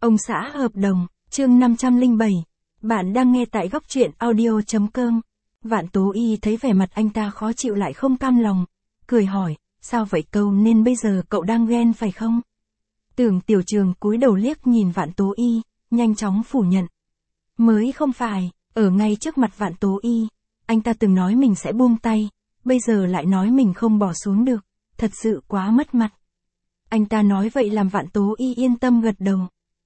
Ông xã hợp đồng, chương 507. Bạn đang nghe tại góc truyện audio.com. Vạn Tố Y thấy vẻ mặt anh ta khó chịu lại không cam lòng, cười hỏi, sao vậy cậu, nên bây giờ cậu đang ghen phải không? Tưởng Tiểu Trường cúi đầu liếc nhìn Vạn Tố Y, nhanh chóng phủ nhận. Mới không phải, ở ngay trước mặt Vạn Tố Y, anh ta từng nói mình sẽ buông tay, bây giờ lại nói mình không bỏ xuống được, thật sự quá mất mặt. Anh ta nói vậy làm Vạn Tố Y yên tâm gật đầu.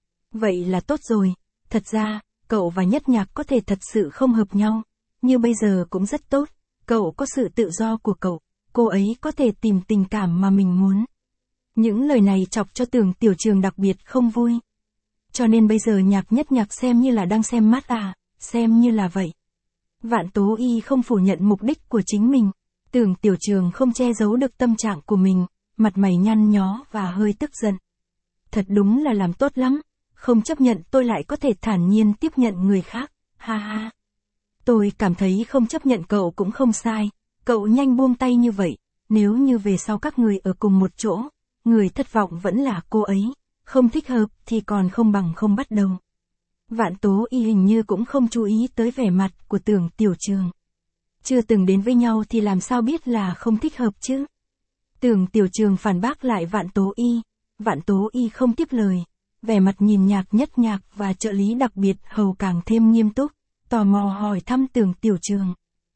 Vậy là tốt rồi, thật ra, cậu và Nhất Nhạc có thể thật sự không hợp nhau, như bây giờ cũng rất tốt, cậu có sự tự do của cậu, cô ấy có thể tìm tình cảm mà mình muốn. Những lời này chọc cho Tưởng Tiểu Trường đặc biệt không vui. Cho nên bây giờ Nhất Nhạc xem như là đang xem mắt à, xem như là vậy. Vạn Tố Y không phủ nhận mục đích của chính mình, Tưởng Tiểu Trường không che giấu được tâm trạng của mình, mặt mày nhăn nhó và hơi tức giận. Thật đúng là làm tốt lắm, không chấp nhận tôi lại có thể thản nhiên tiếp nhận người khác, ha ha. Tôi cảm thấy không chấp nhận cậu cũng không sai, cậu nhanh buông tay như vậy, nếu như về sau các người ở cùng một chỗ, người thất vọng vẫn là cô ấy, không thích hợp thì còn không bằng không bắt đầu. Vạn Tố Y hình như cũng không chú ý tới vẻ mặt của Tưởng Tiểu Trường. Chưa từng đến với nhau thì làm sao biết là không thích hợp chứ? Tưởng Tiểu Trường phản bác lại Vạn Tố Y. Vạn Tố Y không tiếp lời, vẻ mặt nhìn Nhất Nhạc và trợ lý đặc biệt hầu càng thêm nghiêm túc, tò mò hỏi thăm Tưởng Tiểu Trường.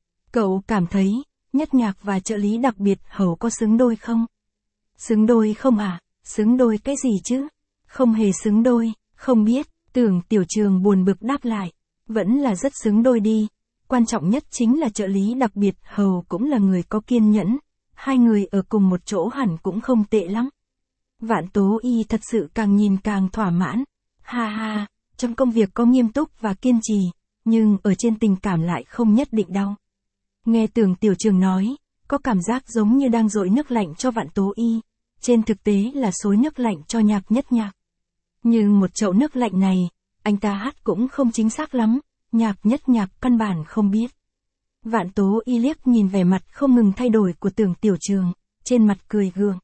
Cậu cảm thấy, Nhất Nhạc và trợ lý đặc biệt hầu có xứng đôi không? Xứng đôi không à? Xứng đôi cái gì chứ? Không hề xứng đôi, không biết, Tưởng Tiểu Trường buồn bực đáp lại. Vẫn là rất xứng đôi đi, quan trọng nhất chính là trợ lý đặc biệt hầu cũng là người có kiên nhẫn, hai người ở cùng một chỗ hẳn cũng không tệ lắm. Vạn Tố Y thật sự càng nhìn càng thỏa mãn, ha ha, trong công việc có nghiêm túc và kiên trì, nhưng ở trên tình cảm lại không nhất định đâu. Nghe Tưởng Tiểu Trường nói, có cảm giác giống như đang dội nước lạnh cho Vạn Tố Y, trên thực tế là xối nước lạnh cho Nhất Nhạc. Nhưng một chậu nước lạnh này, anh ta hát cũng không chính xác lắm, Nhất Nhạc căn bản không biết. Vạn Tố Y liếc nhìn vẻ mặt không ngừng thay đổi của Tưởng Tiểu Trường, trên mặt cười gượng.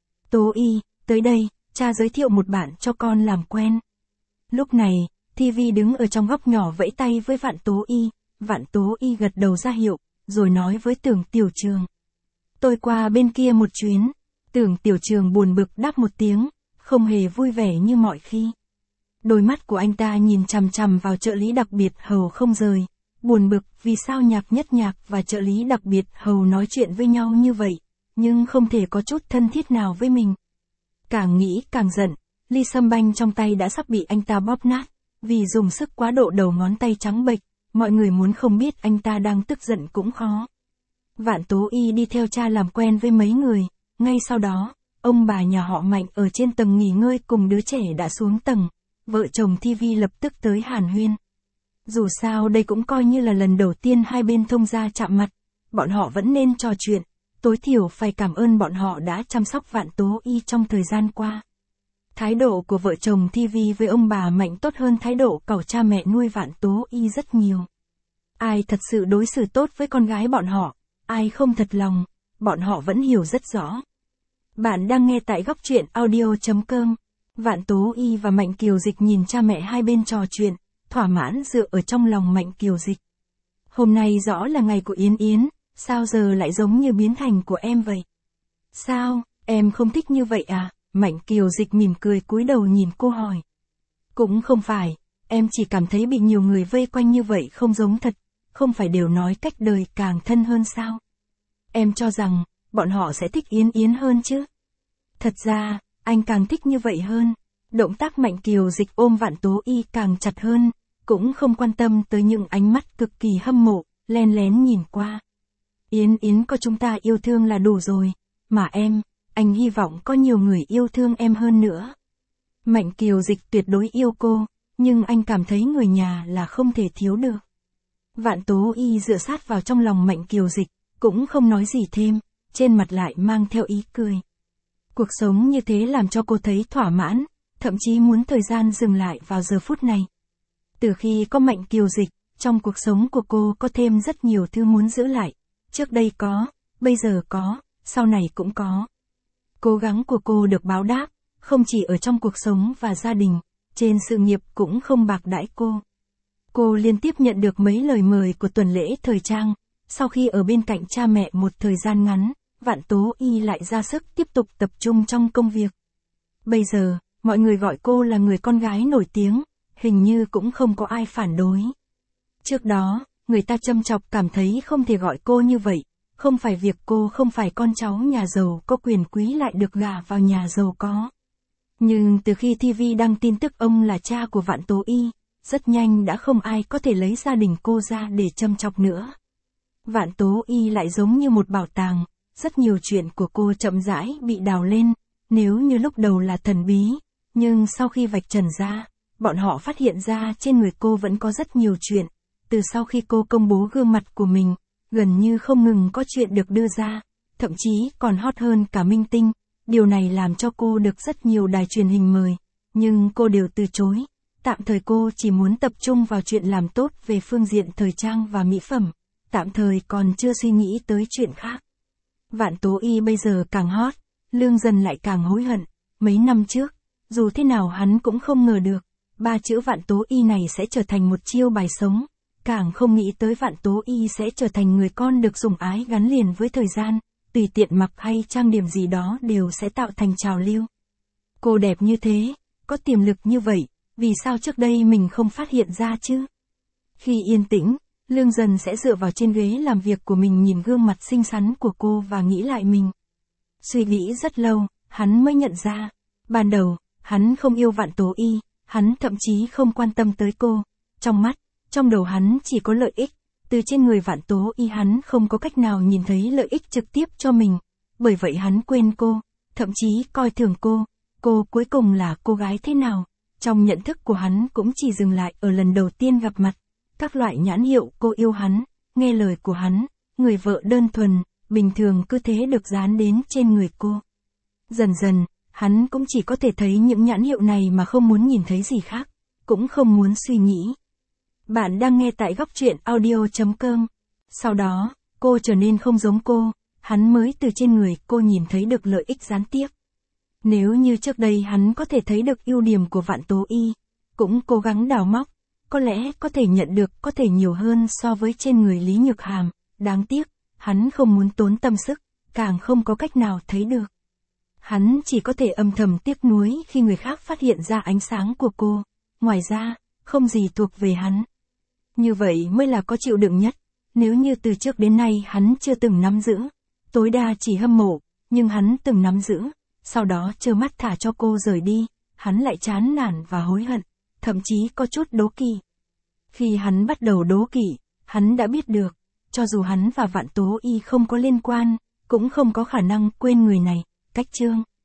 Tố Y, tới đây, cha giới thiệu một bạn cho con làm quen. Lúc này, TV đứng ở trong góc nhỏ vẫy tay với Vạn Tố Y, Vạn Tố Y gật đầu ra hiệu, rồi nói với Tưởng Tiểu Trường. Tôi qua bên kia một chuyến, Tưởng Tiểu Trường buồn bực đáp một tiếng, không hề vui vẻ như mọi khi. Đôi mắt của anh ta nhìn chằm chằm vào trợ lý đặc biệt hầu không rời, buồn bực vì sao Nhất Nhạc và trợ lý đặc biệt hầu nói chuyện với nhau như vậy, nhưng không thể có chút thân thiết nào với mình. Càng nghĩ càng giận, ly sâm banh trong tay đã sắp bị anh ta bóp nát, vì dùng sức quá độ đầu ngón tay trắng bệch, mọi người muốn không biết anh ta đang tức giận cũng khó. Vạn Tố Y đi theo cha làm quen với mấy người, ngay sau đó, ông bà nhà họ Mạnh ở trên tầng nghỉ ngơi cùng đứa trẻ đã xuống tầng, vợ chồng TV lập tức tới hàn huyên. Dù sao đây cũng coi như là lần đầu tiên hai bên thông gia chạm mặt, bọn họ vẫn nên trò chuyện, tối thiểu phải cảm ơn bọn họ đã chăm sóc Vạn Tố Y trong thời gian qua. Thái độ của vợ chồng TV với ông bà Mạnh tốt hơn thái độ cẩu cha mẹ nuôi Vạn Tố Y rất nhiều. Ai thật sự đối xử tốt với con gái bọn họ, ai không thật lòng, bọn họ vẫn hiểu rất rõ. Bạn đang nghe tại góc truyện audio.com. Vạn Tố Y và Mạnh Kiều Dịch nhìn cha mẹ hai bên trò chuyện, thỏa mãn dựa ở trong lòng Mạnh Kiều Dịch. Hôm nay rõ là ngày của Yến Yến, sao giờ lại giống như biến thành của em vậy? Sao, em không thích như vậy à? Mạnh Kiều Dịch mỉm cười cúi đầu nhìn cô hỏi. Cũng không phải, em chỉ cảm thấy bị nhiều người vây quanh như vậy không giống thật, không phải đều nói cách đời càng thân hơn sao? Em cho rằng, bọn họ sẽ thích Yến Yến hơn chứ? Thật ra, anh càng thích như vậy hơn. Động tác Mạnh Kiều Dịch ôm Vạn Tố Y càng chặt hơn, cũng không quan tâm tới những ánh mắt cực kỳ hâm mộ, len lén nhìn qua. Yến Yến có chúng ta yêu thương là đủ rồi, mà em, anh hy vọng có nhiều người yêu thương em hơn nữa. Mạnh Kiều Dịch tuyệt đối yêu cô, nhưng anh cảm thấy người nhà là không thể thiếu được. Vạn Tố Y dựa sát vào trong lòng Mạnh Kiều Dịch, cũng không nói gì thêm, trên mặt lại mang theo ý cười. Cuộc sống như thế làm cho cô thấy thỏa mãn, thậm chí muốn thời gian dừng lại vào giờ phút này. Từ khi có Mạnh Kiều Dịch, trong cuộc sống của cô có thêm rất nhiều thứ muốn giữ lại. Trước đây có, bây giờ có, sau này cũng có. Cố gắng của cô được báo đáp, không chỉ ở trong cuộc sống và gia đình, trên sự nghiệp cũng không bạc đãi cô. Cô liên tiếp nhận được mấy lời mời của tuần lễ thời trang, sau khi ở bên cạnh cha mẹ một thời gian ngắn, Vạn Tố Y lại ra sức tiếp tục tập trung trong công việc. Bây giờ, mọi người gọi cô là người con gái nổi tiếng, hình như cũng không có ai phản đối. Trước đó, người ta châm chọc cảm thấy không thể gọi cô như vậy, không phải việc cô không phải con cháu nhà giàu có quyền quý lại được gả vào nhà giàu có. Nhưng từ khi TV đăng tin tức ông là cha của Vạn Tố Y, rất nhanh đã không ai có thể lấy gia đình cô ra để châm chọc nữa. Vạn Tố Y lại giống như một bảo tàng, rất nhiều chuyện của cô chậm rãi bị đào lên, nếu như lúc đầu là thần bí, nhưng sau khi vạch trần ra, bọn họ phát hiện ra trên người cô vẫn có rất nhiều chuyện. Từ sau khi cô công bố gương mặt của mình, gần như không ngừng có chuyện được đưa ra, thậm chí còn hot hơn cả minh tinh. Điều này làm cho cô được rất nhiều đài truyền hình mời, nhưng cô đều từ chối. Tạm thời cô chỉ muốn tập trung vào chuyện làm tốt về phương diện thời trang và mỹ phẩm, tạm thời còn chưa suy nghĩ tới chuyện khác. Vạn Tố Y bây giờ càng hot, Lương Dần lại càng hối hận. Mấy năm trước, dù thế nào hắn cũng không ngờ được, ba chữ Vạn Tố Y này sẽ trở thành một chiêu bài sống. Càng không nghĩ tới Vạn Tố Y sẽ trở thành người con được sủng ái gắn liền với thời gian, tùy tiện mặc hay trang điểm gì đó đều sẽ tạo thành trào lưu. Cô đẹp như thế, có tiềm lực như vậy, vì sao trước đây mình không phát hiện ra chứ? Khi yên tĩnh, Lương Dần sẽ dựa vào trên ghế làm việc của mình nhìn gương mặt xinh xắn của cô và nghĩ lại mình. Suy nghĩ rất lâu, hắn mới nhận ra, ban đầu, hắn không yêu Vạn Tố Y, hắn thậm chí không quan tâm tới cô. Trong đầu hắn chỉ có lợi ích, từ trên người Vạn Tố Y hắn không có cách nào nhìn thấy lợi ích trực tiếp cho mình, bởi vậy hắn quên cô, thậm chí coi thường cô cuối cùng là cô gái thế nào, trong nhận thức của hắn cũng chỉ dừng lại ở lần đầu tiên gặp mặt, các loại nhãn hiệu cô yêu hắn, nghe lời của hắn, người vợ đơn thuần, bình thường cứ thế được dán đến trên người cô. Dần dần, hắn cũng chỉ có thể thấy những nhãn hiệu này mà không muốn nhìn thấy gì khác, cũng không muốn suy nghĩ. Bạn đang nghe tại góc truyện audio.com. Sau đó, cô trở nên không giống cô, hắn mới từ trên người cô nhìn thấy được lợi ích gián tiếp. Nếu như trước đây hắn có thể thấy được ưu điểm của Vạn Tố Y, cũng cố gắng đào móc, có lẽ có thể nhận được có thể nhiều hơn so với trên người Lý Nhược Hàm, đáng tiếc, hắn không muốn tốn tâm sức, càng không có cách nào thấy được. Hắn chỉ có thể âm thầm tiếc nuối khi người khác phát hiện ra ánh sáng của cô, ngoài ra, không gì thuộc về hắn. Như vậy mới là có chịu đựng nhất, nếu như từ trước đến nay hắn chưa từng nắm giữ, tối đa chỉ hâm mộ, nhưng hắn từng nắm giữ, sau đó trơ mắt thả cho cô rời đi, hắn lại chán nản và hối hận, thậm chí có chút đố kỵ. Khi hắn bắt đầu đố kỵ, hắn đã biết được, cho dù hắn và Vạn Tố Y không có liên quan, cũng không có khả năng quên người này, cách chương.